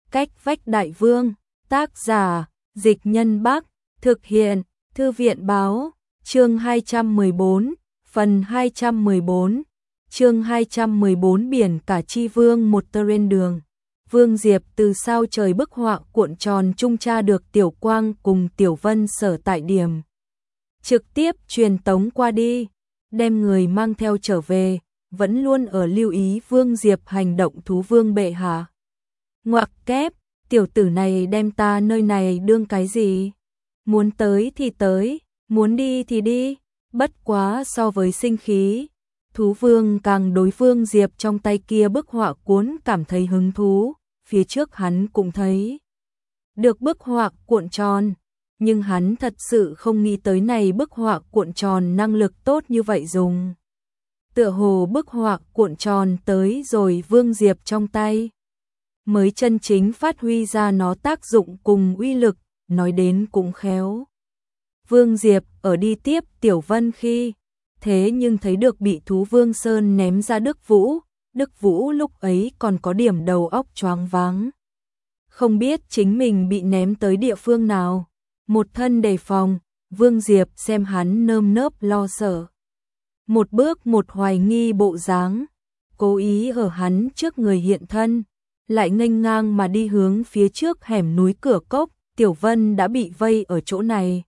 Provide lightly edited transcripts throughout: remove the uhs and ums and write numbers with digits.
Cách vách đại vương, tác giả, Dịch Nhân Bắc, thực hiện, Thư viện báo, chương 214, phần 214, chương 214 biển cả chi vương một terrain đường. Vương Diệp từ sao trời bức họa cuộn tròn trung tra được Tiểu Quang cùng Tiểu Vân sở tại điểm. Trực tiếp truyền tống qua đi, đem người mang theo trở về, vẫn luôn ở lưu ý Vương Diệp hành động thú vương bệ hạ. Ngoặc kép, tiểu tử này đem ta nơi này đương cái gì? Muốn tới thì tới, muốn đi thì đi, bất quá so với sinh khí. Thú vương càng đối Vương Diệp trong tay kia bức họa cuốn cảm thấy hứng thú, phía trước hắn cũng thấy được bức họa cuộn tròn, nhưng hắn thật sự không nghĩ tới này bức họa cuộn tròn năng lực tốt như vậy dùng. Tựa hồ bức họa cuộn tròn tới rồi Vương Diệp trong tay mới chân chính phát huy ra nó tác dụng cùng uy lực, nói đến cũng khéo. Vương Diệp ở đi tiếp Tiểu Vân khi, thế nhưng thấy được bị thú Vương Sơn ném ra Đức Vũ lúc ấy còn có điểm đầu óc choáng váng. Không biết chính mình bị ném tới địa phương nào, một thân đề phòng, Vương Diệp xem hắn nơm nớp lo sợ. Một bước một hoài nghi bộ dáng, cố ý ở hắn trước người hiện thân, lại nghênh ngang mà đi hướng phía trước hẻm núi cửa cốc, Tiểu Vân đã bị vây ở chỗ này.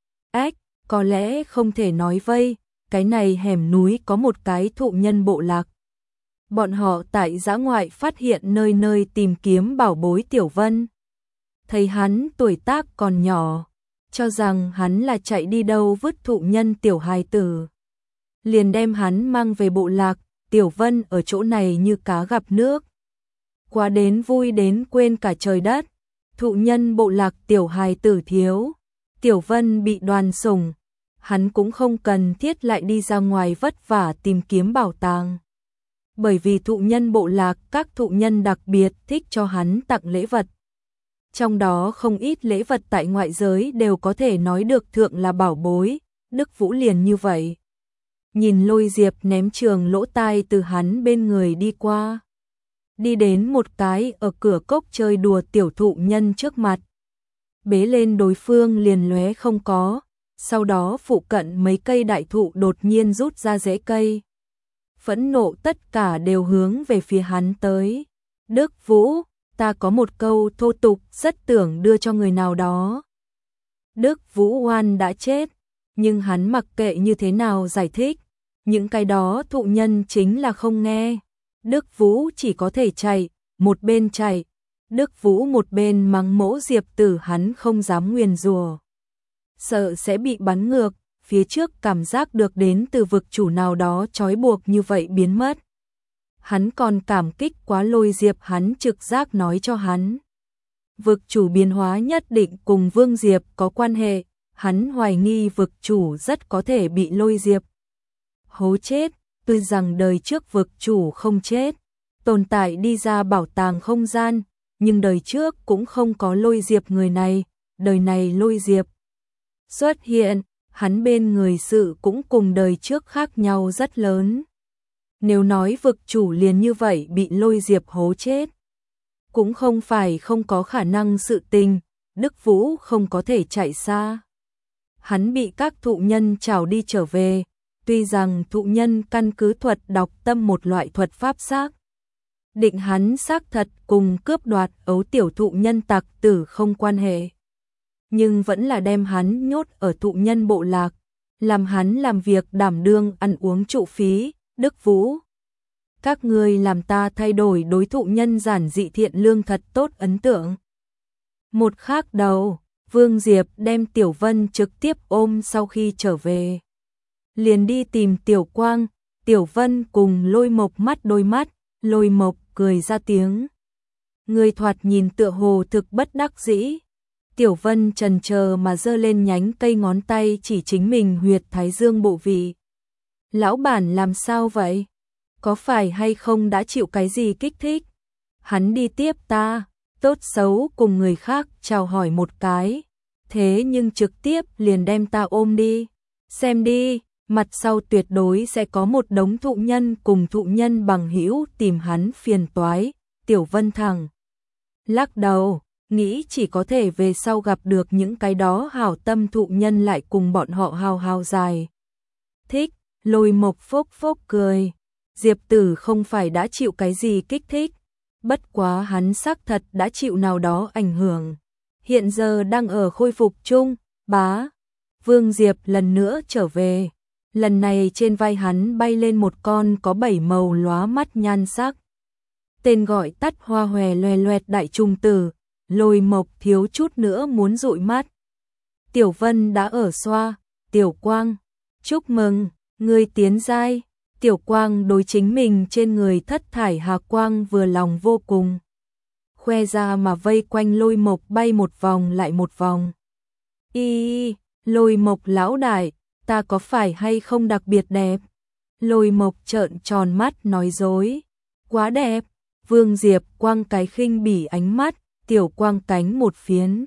Có lẽ không thể nói vây, cái này hẻm núi có một cái thụ nhân bộ lạc. Bọn họ tại dã ngoại phát hiện nơi nơi tìm kiếm bảo bối Tiểu Vân. Thấy hắn tuổi tác còn nhỏ, cho rằng hắn là chạy đi đâu vứt thụ nhân tiểu hài tử. Liền đem hắn mang về bộ lạc, Tiểu Vân ở chỗ này như cá gặp nước. Quá đến vui đến quên cả trời đất, thụ nhân bộ lạc tiểu hài tử thiếu. Tiểu Vân bị đoàn sủng, hắn cũng không cần thiết lại đi ra ngoài vất vả tìm kiếm bảo tàng. Bởi vì thụ nhân bộ lạc các thụ nhân đặc biệt thích cho hắn tặng lễ vật. Trong đó không ít lễ vật tại ngoại giới đều có thể nói được thượng là bảo bối, Đức Vũ liền như vậy. Nhìn Lôi Diệp ném trường lỗ tai từ hắn bên người đi qua. Đi đến một cái ở cửa cốc chơi đùa tiểu thụ nhân trước mặt. Bế lên đối phương liền lóe không có, sau đó phụ cận mấy cây đại thụ đột nhiên rút ra rễ cây. Phẫn nộ tất cả đều hướng về phía hắn tới. Đức Vũ, ta có một câu thô tục rất tưởng đưa cho người nào đó. Đức Vũ Oan đã chết, nhưng hắn mặc kệ như thế nào giải thích, những cái đó thụ nhân chính là không nghe. Đức Vũ chỉ có thể chạy, một bên chạy, Đức Vũ một bên mắng mỗ Diệp Tử hắn không dám nguyền rủa. Sợ sẽ bị bắn ngược, phía trước cảm giác được đến từ vực chủ nào đó trói buộc như vậy biến mất. Hắn còn cảm kích quá Lôi Diệp hắn trực giác nói cho hắn. Vực chủ biến hóa nhất định cùng Vương Diệp có quan hệ, hắn hoài nghi vực chủ rất có thể bị Lôi Diệp hố chết, tuy rằng đời trước vực chủ không chết, tồn tại đi ra bảo tàng không gian, nhưng đời trước cũng không có Lôi Diệp người này, đời này Lôi Diệp xuất hiện, hắn bên người sự cũng cùng đời trước khác nhau rất lớn. Nếu nói vực chủ liền như vậy bị Lôi Diệp hố chết, cũng không phải không có khả năng sự tình, Đức Vũ không có thể chạy xa. Hắn bị các thụ nhân trảo đi trở về, tuy rằng thụ nhân căn cứ thuật đọc tâm một loại thuật pháp xác định hắn xác thật cùng cướp đoạt ấu tiểu thụ nhân tặc tử không quan hệ. Nhưng vẫn là đem hắn nhốt ở thụ nhân bộ lạc, làm hắn làm việc đảm đương ăn uống trụ phí. Đức Vũ, các ngươi làm ta thay đổi đối thụ nhân giản dị thiện lương thật tốt ấn tượng. Một khác đầu, Vương Diệp đem Tiểu Vân trực tiếp ôm sau khi trở về. Liền đi tìm Tiểu Quang, Tiểu Vân cùng Lôi Mộc mắt đôi mắt, Lôi Mộc cười ra tiếng. Người thoạt nhìn tựa hồ thực bất đắc dĩ. Tiểu Vân chần chờ mà giơ lên nhánh cây ngón tay chỉ chính mình huyệt thái dương bộ vị. Lão bản làm sao vậy? Có phải hay không đã chịu cái gì kích thích? Hắn đi tiếp ta, tốt xấu cùng người khác chào hỏi một cái, thế nhưng trực tiếp liền đem ta ôm đi. Xem đi, mặt sau tuyệt đối sẽ có một đống thụ nhân cùng thụ nhân bằng hữu tìm hắn phiền toái. Tiểu Vân thẳng lắc đầu, nghĩ chỉ có thể về sau gặp được những cái đó hảo tâm thụ nhân lại cùng bọn họ hào hào dài. Thích, Lôi Mộc phốc phốc cười. Diệp Tử không phải đã chịu cái gì kích thích, bất quá hắn xác thật đã chịu nào đó ảnh hưởng. Hiện giờ đang ở khôi phục chung, bá. Vương Diệp lần nữa trở về. Lần này trên vai hắn bay lên một con có 7 màu lóa mắt nhan sắc. Tên gọi tắt hoa hòe loè loẹt đại trùng tử, Lôi Mộc thiếu chút nữa muốn dụi mắt. Tiểu Vân đã ở xoa, Tiểu Quang, chúc mừng, ngươi tiến giai. Tiểu Quang đối chính mình trên người thất thải hà quang vừa lòng vô cùng. Khoe ra mà vây quanh Lôi Mộc bay một vòng lại một vòng. Y, Lôi Mộc lão đại, ta có phải hay không đặc biệt đẹp? Lôi Mộc trợn tròn mắt nói dối. Quá đẹp. Vương Diệp quang cái khinh bỉ ánh mắt, Tiểu Quang cánh một phiến.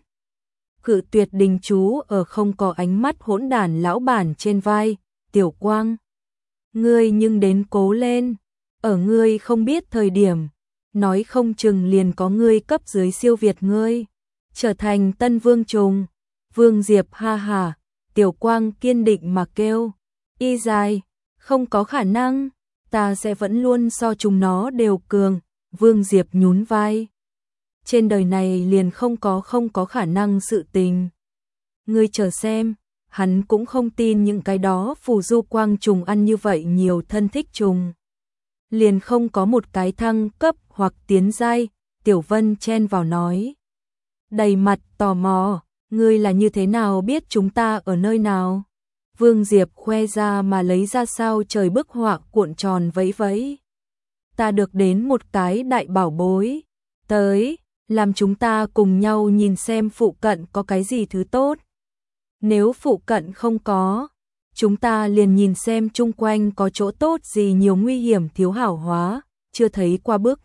Cự tuyệt đình chú ở không có ánh mắt hỗn đản lão bản trên vai. Tiểu Quang, ngươi nhưng đến cố lên, ở ngươi không biết thời điểm, nói không chừng liền có ngươi cấp dưới siêu việt ngươi, trở thành tân vương trùng. Vương Diệp ha ha, Tiểu Quang kiên định mà kêu, y dài, không có khả năng, ta sẽ vẫn luôn so chúng nó đều cường. Vương Diệp nhún vai, trên đời này liền không có khả năng sự tình. Ngươi chờ xem. Hắn cũng không tin những cái đó phù du quang trùng ăn như vậy nhiều thân thích trùng. Liền không có một cái thăng cấp hoặc tiến giai. Tiểu Vân chen vào nói. Đầy mặt tò mò, ngươi là như thế nào biết chúng ta ở nơi nào? Vương Diệp khoe ra mà lấy ra sao trời bức họa cuộn tròn vẫy vẫy. Ta được đến một cái đại bảo bối. Tới, làm chúng ta cùng nhau nhìn xem phụ cận có cái gì thứ tốt. Nếu phụ cận không có, chúng ta liền nhìn xem chung quanh có chỗ tốt gì nhiều nguy hiểm thiếu hảo hóa, chưa thấy qua bức.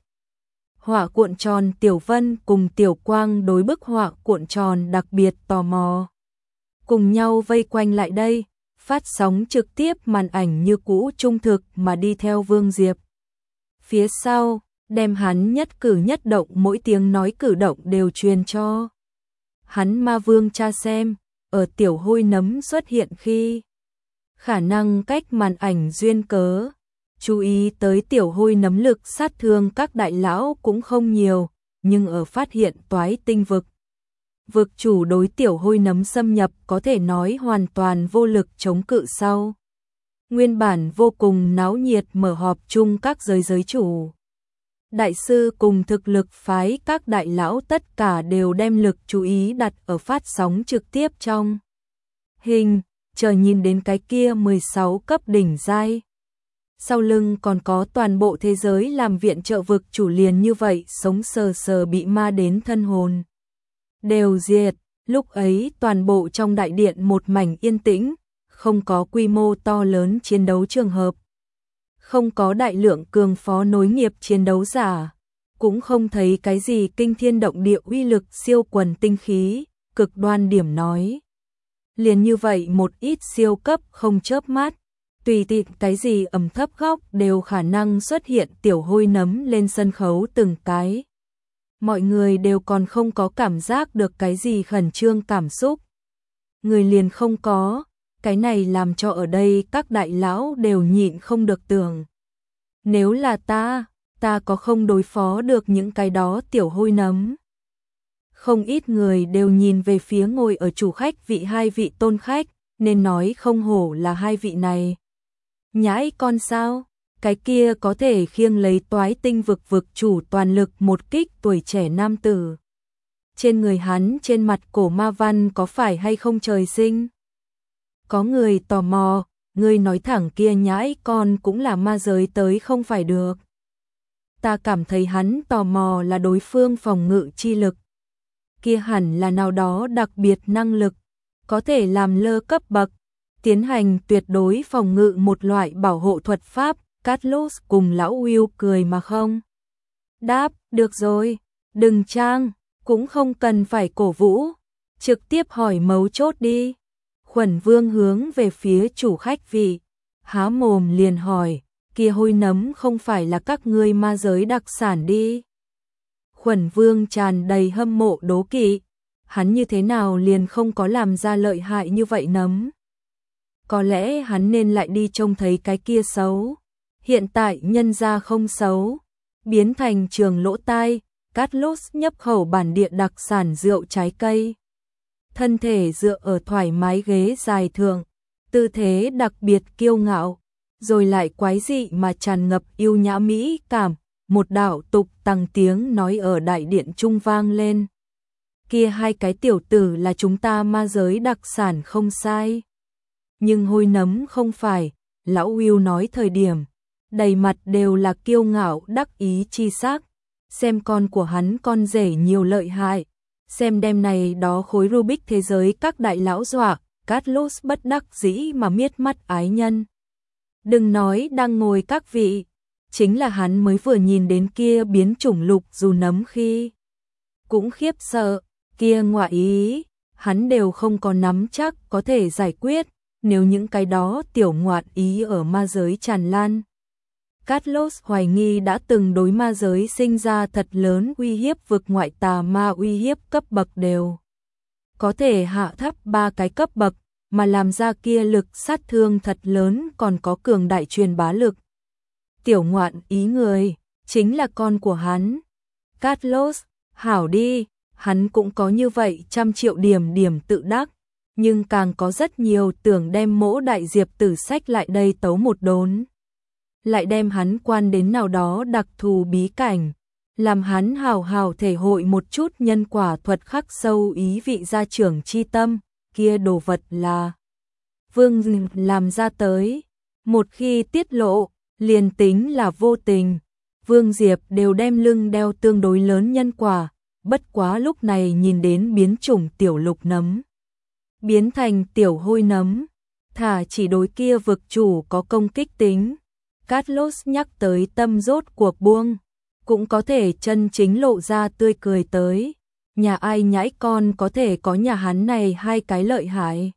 Họa cuộn tròn. Tiểu Vân cùng Tiểu Quang đối bức họa cuộn tròn đặc biệt tò mò. Cùng nhau vây quanh lại đây, phát sóng trực tiếp màn ảnh như cũ trung thực mà đi theo Vương Diệp. Phía sau, đem hắn nhất cử nhất động mỗi tiếng nói cử động đều truyền cho. Hắn ma vương cha xem. Ở tiểu hôi nấm xuất hiện khi khả năng cách màn ảnh duyên cớ, chú ý tới tiểu hôi nấm lực sát thương các đại lão cũng không nhiều, nhưng ở phát hiện toái tinh vực. Vực chủ đối tiểu hôi nấm xâm nhập có thể nói hoàn toàn vô lực chống cự sau. Nguyên bản vô cùng náo nhiệt mở họp chung các giới chủ. Đại sư cùng thực lực phái các đại lão tất cả đều đem lực chú ý đặt ở phát sóng trực tiếp trong hình, chờ nhìn đến cái kia 16 cấp đỉnh giai. Sau lưng còn có toàn bộ thế giới làm viện trợ vực chủ liền như vậy sống sờ sờ bị ma đến thân hồn. Đều diệt, lúc ấy toàn bộ trong đại điện một mảnh yên tĩnh, không có quy mô to lớn chiến đấu trường hợp. Không có đại lượng cường phó nối nghiệp chiến đấu giả, cũng không thấy cái gì kinh thiên động địa uy lực siêu quần tinh khí, cực đoan điểm nói. Liền như vậy một ít siêu cấp không chớp mắt, tùy tiện cái gì ẩm thấp góc đều khả năng xuất hiện tiểu hôi nấm lên sân khấu từng cái. Mọi người đều còn không có cảm giác được cái gì khẩn trương cảm xúc. Người liền không có. Cái này làm cho ở đây các đại lão đều nhịn không được tưởng. Nếu là ta có không đối phó được những cái đó tiểu hôi nấm. Không ít người đều nhìn về phía ngồi ở chủ khách hai vị tôn khách, nên nói không hổ là hai vị này. Nhãi con sao, cái kia có thể khiêng lấy toái tinh vực chủ toàn lực một kích tuổi trẻ nam tử. Trên người hắn trên mặt cổ ma văn có phải hay không trời sinh? Có người tò mò, ngươi nói thẳng kia nhãi con cũng là ma giới tới không phải được. Ta cảm thấy hắn tò mò là đối phương phòng ngự chi lực. Kia hẳn là nào đó đặc biệt năng lực, có thể làm lơ cấp bậc, tiến hành tuyệt đối phòng ngự một loại bảo hộ thuật pháp. Carlos cùng lão Will cười mà không đáp, được rồi, đừng trang, cũng không cần phải cổ vũ, trực tiếp hỏi mấu chốt đi. Khuẩn Vương hướng về phía chủ khách vị, há mồm liền hỏi, kia hôi nấm không phải là các ngươi ma giới đặc sản đi. Khuẩn Vương tràn đầy hâm mộ đố kỵ, hắn như thế nào liền không có làm ra lợi hại như vậy nấm. Có lẽ hắn nên lại đi trông thấy cái kia xấu. Hiện tại nhân gia không xấu, biến thành trường lỗ tai, Carlos nhấp khẩu bản địa đặc sản rượu trái cây. Thân thể dựa ở thoải mái ghế dài thượng, tư thế đặc biệt kiêu ngạo, rồi lại quái dị mà tràn ngập yêu nhã mỹ cảm, một đạo tục tăng tiếng nói ở đại điện trung vang lên. Kia hai cái tiểu tử là chúng ta ma giới đặc sản không sai. Nhưng hôi nấm không phải, lão Will nói thời điểm, đầy mặt đều là kiêu ngạo đắc ý chi sắc. Xem con của hắn con rể nhiều lợi hại, xem đêm này đó khối Rubik thế giới các đại lão dọa, Carlos bất đắc dĩ mà miết mắt ái nhân. Đừng nói đang ngồi các vị, chính là hắn mới vừa nhìn đến kia biến chủng lục dù nấm khi cũng khiếp sợ, kia ngoại ý, hắn đều không có nắm chắc có thể giải quyết, nếu những cái đó tiểu ngoạn ý ở ma giới tràn lan. Carlos hoài nghi đã từng đối ma giới sinh ra thật lớn uy hiếp, vực ngoại tà ma uy hiếp cấp bậc đều có thể hạ thấp 3 cái cấp bậc, mà làm ra kia lực sát thương thật lớn, còn có cường đại truyền bá lực. Tiểu ngoạn ý người, chính là con của hắn. Carlos, hảo đi, hắn cũng có như vậy 100 triệu điểm tự đắc, nhưng càng có rất nhiều tưởng đem mỗ đại diệp tử sách lại đây tấu một đốn. Lại đem hắn quan đến nào đó đặc thù bí cảnh, làm hắn hào hào thể hội một chút nhân quả thuật khắc sâu ý vị gia trưởng chi tâm, kia đồ vật là Vương làm ra tới. Một khi tiết lộ, liền tính là vô tình, Vương Diệp đều đem lưng đeo tương đối lớn nhân quả, bất quá lúc này nhìn đến biến chủng tiểu lục nấm, biến thành tiểu hôi nấm, thả chỉ đối kia vực chủ có công kích tính. Carlos nhắc tới tâm rốt cuộc buông, cũng có thể chân chính lộ ra tươi cười tới. Nhà ai nhãi con có thể có nhà hắn này hai cái lợi hại.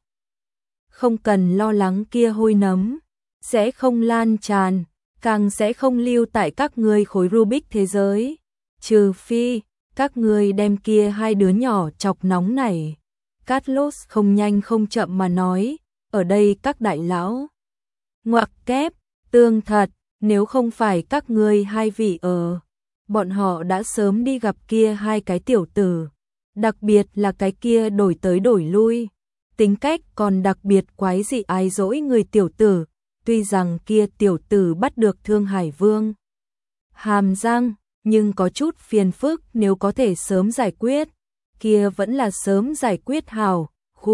Không cần lo lắng kia hôi nấm, sẽ không lan tràn, càng sẽ không lưu tại các ngươi khối Rubik thế giới. Trừ phi, các ngươi đem kia hai đứa nhỏ chọc nóng này. Carlos không nhanh không chậm mà nói, ở đây các đại lão. Ngoặc kép, tương thật, nếu không phải các ngươi hai vị ở, bọn họ đã sớm đi gặp kia hai cái tiểu tử, đặc biệt là cái kia đổi tới đổi lui, tính cách còn đặc biệt quái dị ái dỗi người tiểu tử, tuy rằng kia tiểu tử bắt được Thương Hải Vương hàm răng, nhưng có chút phiền phức, nếu có thể sớm giải quyết, kia vẫn là sớm giải quyết hào.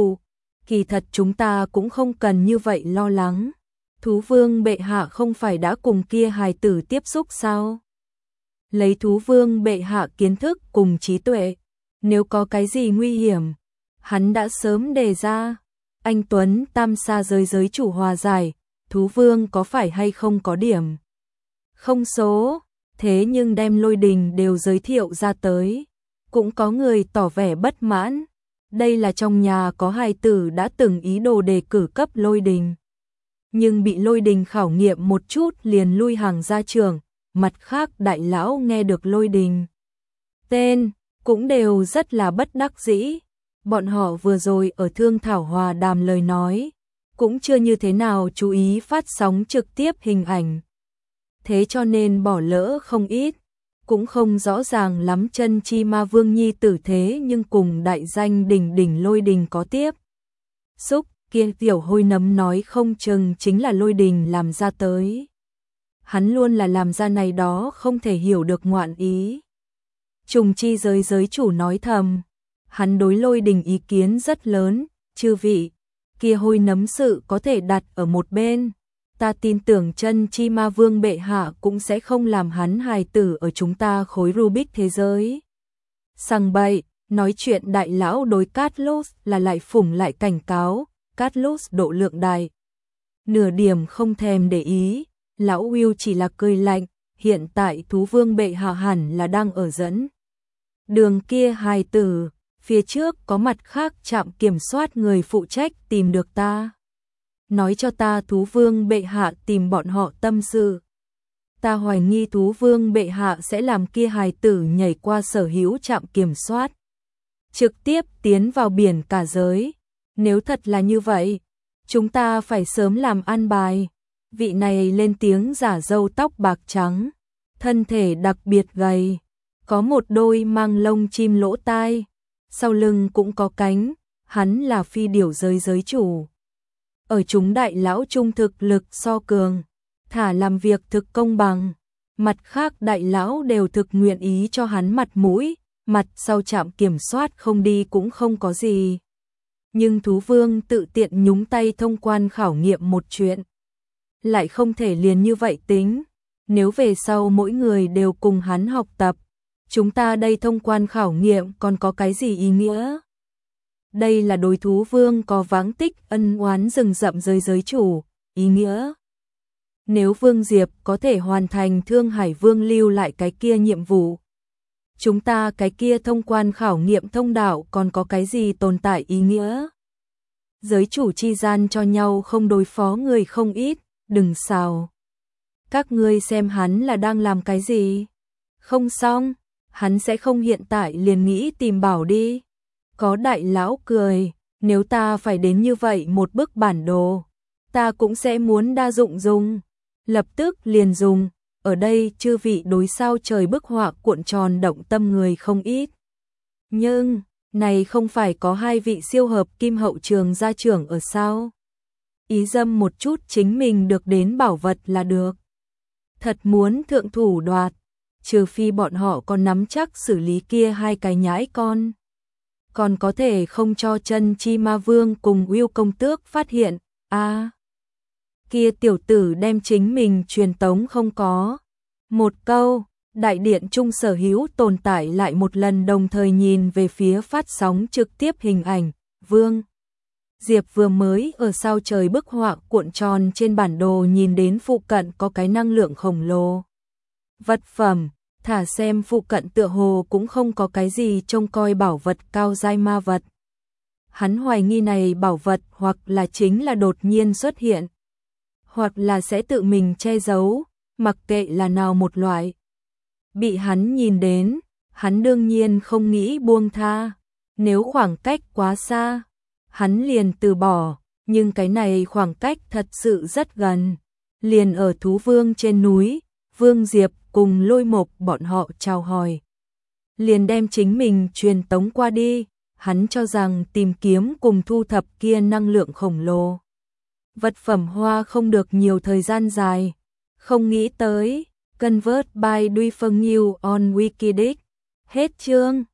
Kỳ thật chúng ta cũng không cần như vậy lo lắng. Thú Vương bệ hạ không phải đã cùng kia hài tử tiếp xúc sao? Lấy Thú Vương bệ hạ kiến thức cùng trí tuệ, nếu có cái gì nguy hiểm, hắn đã sớm đề ra. Anh Tuấn tam sa giới chủ hòa giải, Thú Vương có phải hay không có điểm không số, thế nhưng đem Lôi Đình đều giới thiệu ra tới. Cũng có người tỏ vẻ bất mãn, đây là trong nhà có hài tử đã từng ý đồ đề cử cấp Lôi Đình, nhưng bị Lôi Đình khảo nghiệm một chút liền lui hàng ra trường. Mặt khác đại lão nghe được Lôi Đình tên, cũng đều rất là bất đắc dĩ. Bọn họ vừa rồi ở Thương Thảo Hòa đàm lời nói, cũng chưa như thế nào chú ý phát sóng trực tiếp hình ảnh. Thế cho nên bỏ lỡ không ít, cũng không rõ ràng lắm chân chi ma vương nhi tử, thế nhưng cùng đại danh đỉnh đỉnh Lôi Đình có tiếp xúc. Kia tiểu hôi nấm nói không chừng chính là Lôi Đình làm ra tới. Hắn luôn là làm ra này đó không thể hiểu được ngoạn ý. Trùng chi giới chủ nói thầm, hắn đối Lôi Đình ý kiến rất lớn, chư vị, kia hôi nấm sự có thể đặt ở một bên. Ta tin tưởng chân chi ma vương bệ hạ cũng sẽ không làm hắn hài tử ở chúng ta khối Rubik thế giới sằng bậy. Nói chuyện đại lão đối Carlos là lại phủng lại cảnh cáo. Carlos độ lượng đại, nửa điểm không thèm để ý. Lão Will chỉ là cười lạnh, hiện tại Thú Vương bệ hạ hẳn là đang ở dẫn đường kia hài tử, phía trước có mặt khác trạm kiểm soát người phụ trách tìm được ta. Nói cho ta Thú Vương bệ hạ tìm bọn họ tâm sự. ta hoài nghi thú vương bệ hạ sẽ làm kia hài tử nhảy qua sở hữu trạm kiểm soát, trực tiếp tiến vào biển cả giới. Nếu thật là như vậy, chúng ta phải sớm làm an bài. Vị này lên tiếng giả râu tóc bạc trắng, thân thể đặc biệt gầy, có một đôi mang lông chim lỗ tai, sau lưng cũng có cánh, hắn là phi điểu giới giới chủ. Ở chúng đại lão trung thực lực so cường, thả làm việc thực công bằng, mặt khác đại lão đều thực nguyện ý cho hắn mặt mũi, mặt sau trạm kiểm soát không đi cũng không có gì. Nhưng thú vương tự tiện nhúng tay thông quan khảo nghiệm một chuyện, lại không thể liền như vậy tính. Nếu về sau mỗi người đều cùng hắn học tập, chúng ta đây thông quan khảo nghiệm còn có cái gì ý nghĩa? Đây là đối thú vương có váng tích ân oán rừng rậm giới chủ, ý nghĩa. Nếu Vương Diệp có thể hoàn thành Thương Hải Vương lưu lại cái kia nhiệm vụ, chúng ta cái kia thông quan khảo nghiệm thông đạo còn có cái gì tồn tại ý nghĩa? Giới chủ chi gian cho nhau không đối phó người không ít, đừng xào. Các ngươi xem hắn là đang làm cái gì? Không xong, hắn sẽ không hiện tại liền nghĩ tìm bảo đi. Có đại lão cười, nếu ta phải đến như vậy một bức bản đồ, ta cũng sẽ muốn đa dụng dùng. Lập tức liền dùng, ở đây chư vị đối sao trời bức họa cuộn tròn động tâm người không ít. Nhưng, này không phải có hai vị siêu hợp kim hậu trường gia trưởng ở sao? Ý dâm một chút chính mình được đến bảo vật là được. Thật muốn thượng thủ đoạt, trừ phi bọn họ còn nắm chắc xử lý kia hai cái nhãi con. Còn có thể không cho chân chi ma vương cùng Uyêu công tước phát hiện, kia tiểu tử đem chính mình truyền tống không có. Một câu, đại điện trung sở hữu tồn tại lại một lần đồng thời nhìn về phía phát sóng trực tiếp hình ảnh, Vương Diệp vừa mới ở sao trời bức họa cuộn tròn trên bản đồ nhìn đến phụ cận có cái năng lượng khổng lồ. Vật phẩm, thả xem phụ cận tựa hồ cũng không có cái gì trông coi bảo vật cao giai ma vật. Hắn hoài nghi này bảo vật hoặc là chính là đột nhiên xuất hiện, hoặc là sẽ tự mình che giấu, mặc kệ là nào một loại. Bị hắn nhìn đến, hắn đương nhiên không nghĩ buông tha, nếu khoảng cách quá xa, hắn liền từ bỏ, nhưng cái này khoảng cách thật sự rất gần. Liền ở Thú Vương trên núi, Vương Diệp cùng Lôi Mộc bọn họ chào hỏi. Liền đem chính mình truyền tống qua đi, hắn cho rằng tìm kiếm cùng thu thập kia năng lượng khổng lồ. Vật phẩm hoa không được nhiều thời gian dài, không nghĩ tới, convert by Duy Phân New on Wikidic. Hết chương.